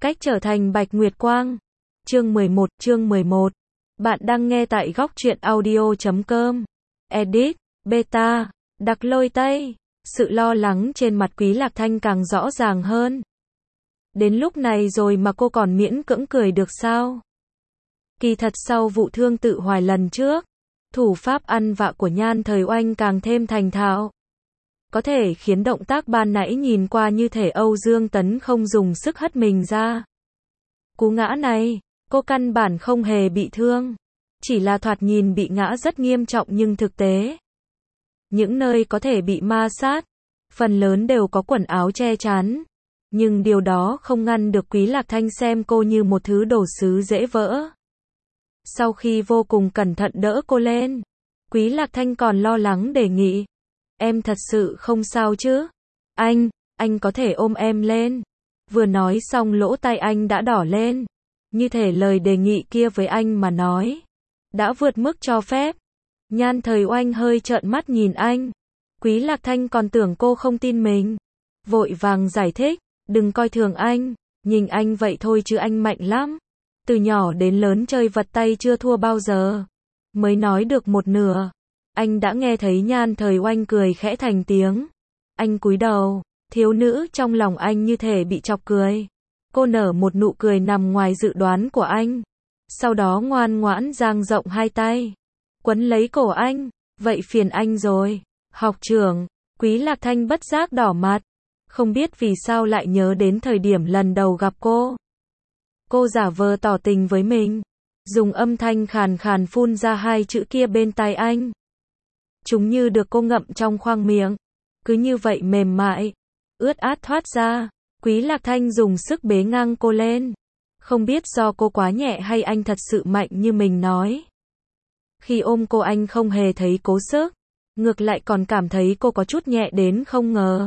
Cách trở thành Bạch Nguyệt Quang. Chương 11. Bạn đang nghe tại góc truyện audio.com. Edit, beta, Đặc Lôi Tây. Sự lo lắng trên mặt Quý Lạc Thanh càng rõ ràng hơn. Đến lúc này rồi mà cô còn miễn cưỡng cười được sao? Kỳ thật sau vụ thương tự hoài lần trước, thủ pháp ăn vạ của Nhan Thời Oanh càng thêm thành thạo. Có thể khiến động tác ban nãy nhìn qua như thể Âu Dương Tấn không dùng sức hất mình ra. Cú ngã này, cô căn bản không hề bị thương. Chỉ là thoạt nhìn bị ngã rất nghiêm trọng nhưng thực tế. Những nơi có thể bị ma sát, phần lớn đều có quần áo che chắn. Nhưng điều đó không ngăn được Quý Lạc Thanh xem cô như một thứ đồ sứ dễ vỡ. Sau khi vô cùng cẩn thận đỡ cô lên, Quý Lạc Thanh còn lo lắng đề nghị. Em thật sự không sao chứ? Anh có thể ôm em lên. Vừa nói xong lỗ tai anh đã đỏ lên. Như thể lời đề nghị kia với anh mà nói đã vượt mức cho phép. Nhan Thời Oanh hơi trợn mắt nhìn anh. Quý Lạc Thanh còn tưởng cô không tin mình. Vội vàng giải thích, đừng coi thường anh. Nhìn anh vậy thôi chứ anh mạnh lắm. Từ nhỏ đến lớn chơi vật tay chưa thua bao giờ. Mới nói được một nửa, anh đã nghe thấy Nhan Thời Oanh cười khẽ thành tiếng. Anh cúi đầu, thiếu nữ trong lòng anh như thể bị chọc cười. Cô nở một nụ cười nằm ngoài dự đoán của anh. Sau đó ngoan ngoãn dang rộng hai tay, quấn lấy cổ anh. Vậy phiền anh rồi, học trưởng. Quý Lạc Thanh bất giác đỏ mặt. Không biết vì sao lại nhớ đến thời điểm lần đầu gặp cô. Cô giả vờ tỏ tình với mình, dùng âm thanh khàn khàn phun ra hai chữ kia bên tai anh. Chúng như được cô ngậm trong khoang miệng, cứ như vậy mềm mại, ướt át thoát ra. Quý Lạc Thanh dùng sức bế ngang cô lên. Không biết do cô quá nhẹ hay anh thật sự mạnh như mình nói. Khi ôm cô anh không hề thấy cố sức, ngược lại còn cảm thấy cô có chút nhẹ đến không ngờ.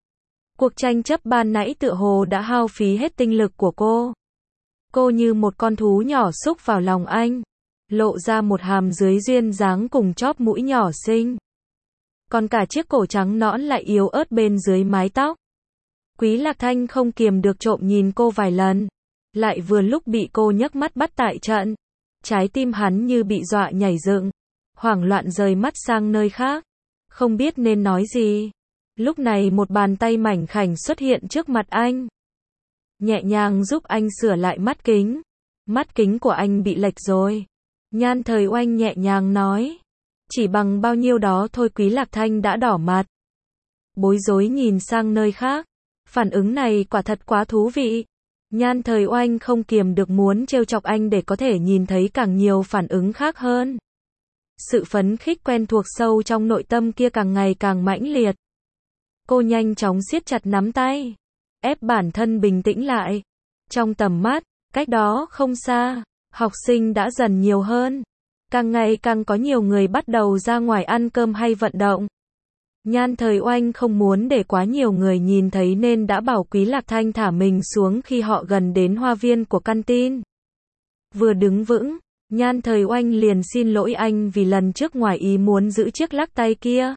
Cuộc tranh chấp ban nãy tựa hồ đã hao phí hết tinh lực của cô. Cô như một con thú nhỏ xúc vào lòng anh, lộ ra một hàm dưới duyên dáng cùng chóp mũi nhỏ xinh. Còn cả chiếc cổ trắng nõn lại yếu ớt bên dưới mái tóc. Quý Lạc Thanh không kiềm được trộm nhìn cô vài lần. Lại vừa lúc bị cô nhấc mắt bắt tại trận. Trái tim hắn như bị dọa nhảy dựng, hoảng loạn rời mắt sang nơi khác, không biết nên nói gì. Lúc này một bàn tay mảnh khảnh xuất hiện trước mặt anh, nhẹ nhàng giúp anh sửa lại mắt kính. Mắt kính của anh bị lệch rồi. Nhan Thời Oanh nhẹ nhàng nói. Chỉ bằng bao nhiêu đó thôi. Quý Lạc Thanh đã đỏ mặt, bối rối nhìn sang nơi khác. Phản ứng này quả thật quá thú vị. Nhan Thời Oanh không kiềm được muốn trêu chọc anh để có thể nhìn thấy càng nhiều phản ứng khác hơn. Sự phấn khích quen thuộc sâu trong nội tâm kia càng ngày càng mãnh liệt. Cô nhanh chóng siết chặt nắm tay, ép bản thân bình tĩnh lại. Trong tầm mắt, cách đó không xa, học sinh đã dần nhiều hơn. Càng ngày càng có nhiều người bắt đầu ra ngoài ăn cơm hay vận động. Nhan Thời Oanh không muốn để quá nhiều người nhìn thấy nên đã bảo Quý Lạc Thanh thả mình xuống khi họ gần đến hoa viên của căn tin. Vừa đứng vững, Nhan Thời Oanh liền xin lỗi anh vì lần trước ngoài ý muốn giữ chiếc lắc tay kia.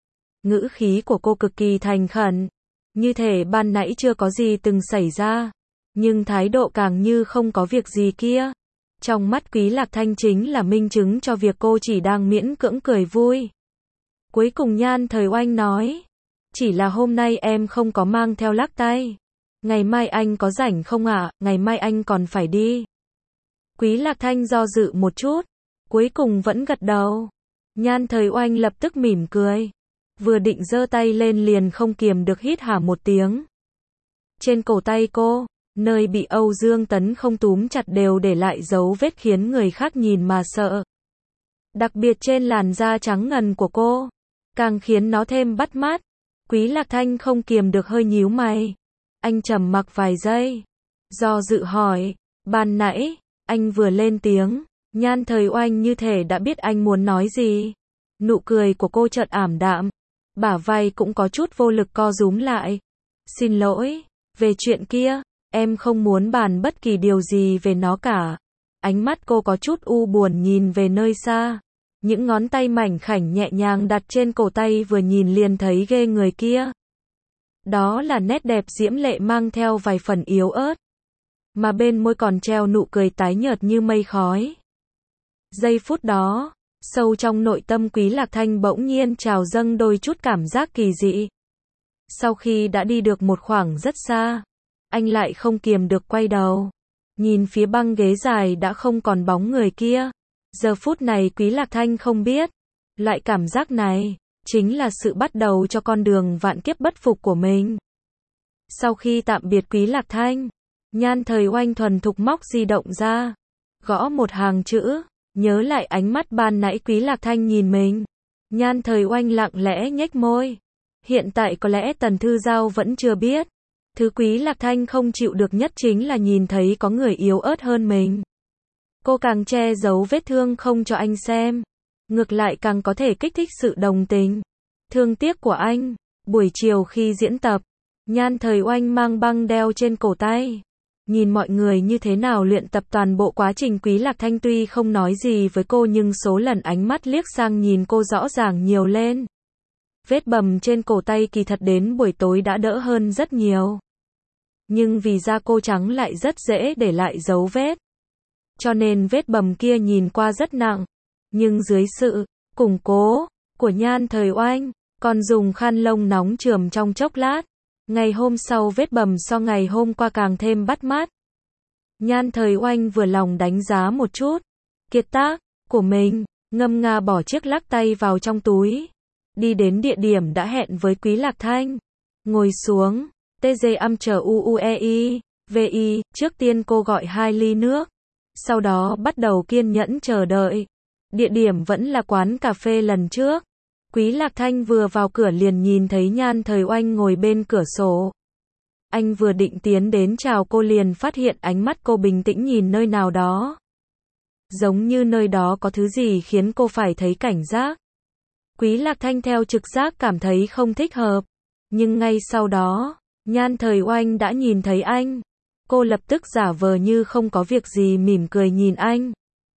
Ngữ khí của cô cực kỳ thành khẩn, như thể ban nãy chưa có gì từng xảy ra, nhưng thái độ càng như không có việc gì kia. Trong mắt Quý Lạc Thanh chính là minh chứng cho việc cô chỉ đang miễn cưỡng cười vui. Cuối cùng Nhan Thời Oanh nói, chỉ là hôm nay em không có mang theo lắc tay. Ngày mai anh có rảnh không ạ? Ngày mai anh còn phải đi. Quý Lạc Thanh do dự một chút, cuối cùng vẫn gật đầu. Nhan Thời Oanh lập tức mỉm cười, vừa định giơ tay lên liền không kiềm được hít hà một tiếng. Trên cổ tay cô, nơi bị Âu Dương Tấn không túm chặt đều để lại dấu vết khiến người khác nhìn mà sợ. Đặc biệt trên làn da trắng ngần của cô, càng khiến nó thêm bắt mắt. Quý Lạc Thanh không kiềm được hơi nhíu mày. Anh trầm mặc vài giây, do dự hỏi, ban nãy, anh vừa lên tiếng. Nhan Thời Oanh như thể đã biết anh muốn nói gì. Nụ cười của cô chợt ảm đạm, bả vai cũng có chút vô lực co rúm lại. Xin lỗi, về chuyện kia, em không muốn bàn bất kỳ điều gì về nó cả. Ánh mắt cô có chút u buồn nhìn về nơi xa. Những ngón tay mảnh khảnh nhẹ nhàng đặt trên cổ tay vừa nhìn liền thấy ghê người kia. Đó là nét đẹp diễm lệ mang theo vài phần yếu ớt. mà bên môi còn treo nụ cười tái nhợt như mây khói. Giây phút đó, sâu trong nội tâm Quý Lạc Thanh bỗng nhiên trào dâng đôi chút cảm giác kỳ dị. Sau khi đã đi được một khoảng rất xa, anh lại không kiềm được quay đầu, nhìn phía băng ghế dài đã không còn bóng người kia. Giờ phút này Quý Lạc Thanh không biết, loại cảm giác này chính là sự bắt đầu cho con đường vạn kiếp bất phục của mình. Sau khi tạm biệt Quý Lạc Thanh, Nhan Thời Oanh thuần thục móc di động ra, gõ một hàng chữ, nhớ lại ánh mắt ban nãy Quý Lạc Thanh nhìn mình. Nhan Thời Oanh lặng lẽ nhếch môi. Hiện tại có lẽ Tần Thư Giao vẫn chưa biết, thứ Quý Lạc Thanh không chịu được nhất chính là nhìn thấy có người yếu ớt hơn mình. Cô càng che giấu vết thương không cho anh xem, ngược lại càng có thể kích thích sự đồng tình, thương tiếc của anh. Buổi chiều khi diễn tập, Nhan Thời Oanh mang băng đeo trên cổ tay, nhìn mọi người như thế nào luyện tập toàn bộ quá trình. Quý Lạc Thanh tuy không nói gì với cô nhưng số lần ánh mắt liếc sang nhìn cô rõ ràng nhiều lên. Vết bầm trên cổ tay kỳ thật đến buổi tối đã đỡ hơn rất nhiều. Nhưng vì da cô trắng lại rất dễ để lại dấu vết, cho nên vết bầm kia nhìn qua rất nặng. Nhưng dưới sự củng cố của Nhan Thời Oanh, còn dùng khăn lông nóng chườm trong chốc lát, ngày hôm sau vết bầm so ngày hôm qua càng thêm bắt mắt. Nhan Thời Oanh vừa lòng đánh giá một chút kiệt tác của mình, ngâm nga bỏ chiếc lắc tay vào trong túi, đi đến địa điểm đã hẹn với Quý Lạc Thanh, ngồi xuống. TG âm chờ UUEI, VI, trước tiên cô gọi 2 ly nước, sau đó bắt đầu kiên nhẫn chờ đợi. Địa điểm vẫn là quán cà phê lần trước. Quý Lạc Thanh vừa vào cửa liền nhìn thấy Nhan Thời Oanh ngồi bên cửa sổ. Anh vừa định tiến đến chào cô liền phát hiện ánh mắt cô bình tĩnh nhìn nơi nào đó. Giống như nơi đó có thứ gì khiến cô phải thấy cảnh giác. Quý Lạc Thanh theo trực giác cảm thấy không thích hợp. Nhưng ngay sau đó, Nhan Thời Oanh đã nhìn thấy anh. Cô lập tức giả vờ như không có việc gì mỉm cười nhìn anh.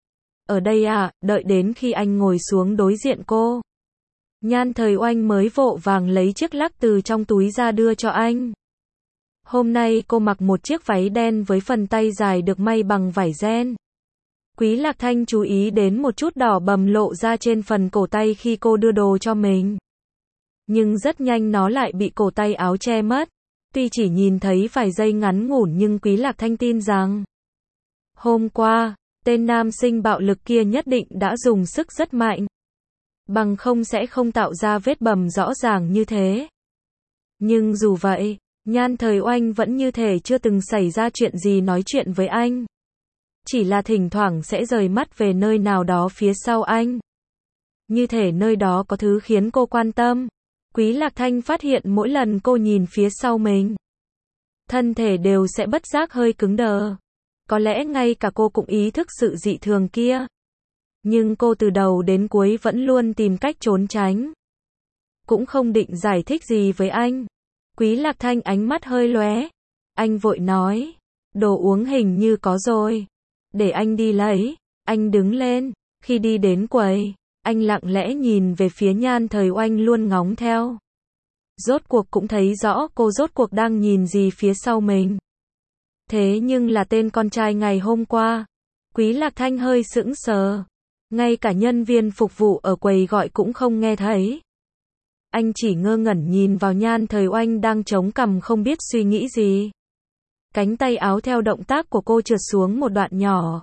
Ở đây à, đợi đến khi anh ngồi xuống đối diện cô. Nhan Thời Oanh mới vội vàng lấy chiếc lắc từ trong túi ra đưa cho anh. Hôm nay cô mặc một chiếc váy đen với phần tay dài được may bằng vải ren. Quý Lạc Thanh chú ý đến một chút đỏ bầm lộ ra trên phần cổ tay khi cô đưa đồ cho mình. Nhưng rất nhanh nó lại bị cổ tay áo che mất. Tuy chỉ nhìn thấy vài giây ngắn ngủn nhưng Quý Lạc Thanh tin rằng hôm qua, tên nam sinh bạo lực kia nhất định đã dùng sức rất mạnh. Bằng không sẽ không tạo ra vết bầm rõ ràng như thế. Nhưng dù vậy, Nhan Thời Oanh vẫn như thể chưa từng xảy ra chuyện gì nói chuyện với anh. Chỉ là thỉnh thoảng sẽ rời mắt về nơi nào đó phía sau anh. Như thể nơi đó có thứ khiến cô quan tâm. Quý Lạc Thanh phát hiện mỗi lần cô nhìn phía sau mình, thân thể đều sẽ bất giác hơi cứng đờ. Có lẽ ngay cả cô cũng ý thức sự dị thường kia. Nhưng cô từ đầu đến cuối vẫn luôn tìm cách trốn tránh. Cũng không định giải thích gì với anh. Quý Lạc Thanh ánh mắt hơi lóe. Anh vội nói, đồ uống hình như có rồi. Để anh đi lấy. Anh đứng lên. Khi đi đến quầy, anh lặng lẽ nhìn về phía Nhan Thời Oanh luôn ngóng theo. Rốt cuộc cũng thấy rõ cô rốt cuộc đang nhìn gì phía sau mình. Thế nhưng là tên con trai ngày hôm qua. Quý Lạc Thanh hơi sững sờ. Ngay cả nhân viên phục vụ ở quầy gọi cũng không nghe thấy. Anh chỉ ngơ ngẩn nhìn vào Nhan Thời Oanh đang chống cằm không biết suy nghĩ gì. Cánh tay áo theo động tác của cô trượt xuống một đoạn nhỏ,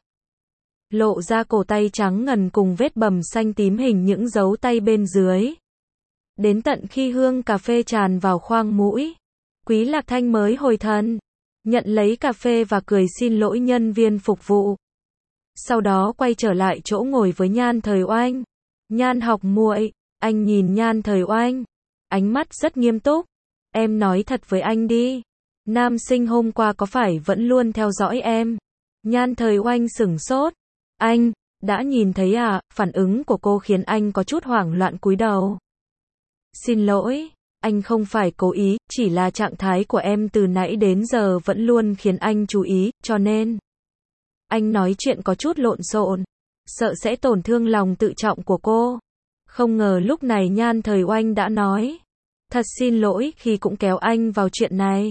lộ ra cổ tay trắng ngần cùng vết bầm xanh tím hình những dấu tay bên dưới. Đến tận khi hương cà phê tràn vào khoang mũi, Quý Lạc Thanh mới hồi thần, nhận lấy cà phê và cười xin lỗi nhân viên phục vụ. Sau đó quay trở lại chỗ ngồi với Nhan Thời Oanh. Nhan học muội, anh nhìn Nhan Thời Oanh, ánh mắt rất nghiêm túc. Em nói thật với anh đi, nam sinh hôm qua có phải vẫn luôn theo dõi em? Nhan Thời Oanh sửng sốt. Anh đã nhìn thấy à? Phản ứng của cô khiến anh có chút hoảng loạn cúi đầu. Xin lỗi, anh không phải cố ý, chỉ là trạng thái của em từ nãy đến giờ vẫn luôn khiến anh chú ý, cho nên anh nói chuyện có chút lộn xộn, sợ sẽ tổn thương lòng tự trọng của cô. Không ngờ lúc này Nhan Thời Oanh đã nói, thật xin lỗi khi cũng kéo anh vào chuyện này.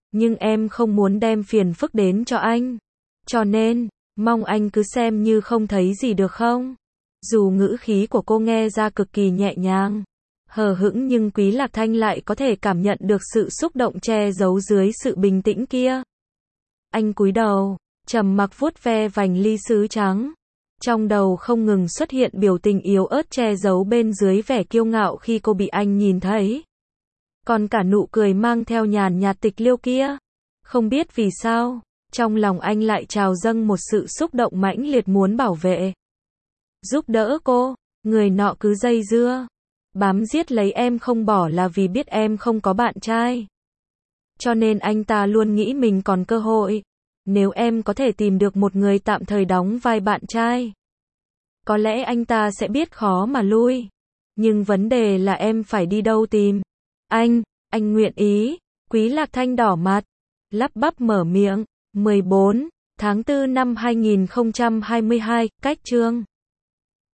Nhưng em không muốn đem phiền phức đến cho anh. Cho nên, mong anh cứ xem như không thấy gì được không? Dù ngữ khí của cô nghe ra cực kỳ nhẹ nhàng, hờ hững nhưng Quý Lạc Thanh lại có thể cảm nhận được sự xúc động che giấu dưới sự bình tĩnh kia. Anh cúi đầu, trầm mặc vuốt ve vành ly sứ trắng. Trong đầu không ngừng xuất hiện biểu tình yếu ớt che giấu bên dưới vẻ kiêu ngạo khi cô bị anh nhìn thấy. Còn cả nụ cười mang theo nhàn nhạt tịch liêu kia. Không biết vì sao, trong lòng anh lại trào dâng một sự xúc động mãnh liệt muốn bảo vệ. Giúp đỡ cô, người nọ cứ dây dưa, bám giết lấy em không bỏ là vì biết em không có bạn trai. Cho nên anh ta luôn nghĩ mình còn cơ hội. Nếu em có thể tìm được một người tạm thời đóng vai bạn trai, có lẽ anh ta sẽ biết khó mà lui. Nhưng vấn đề là em phải đi đâu tìm. Anh nguyện ý. Quý Lạc Thanh đỏ mặt, lắp bắp mở miệng. 14 tháng 4 năm 2022, cách chương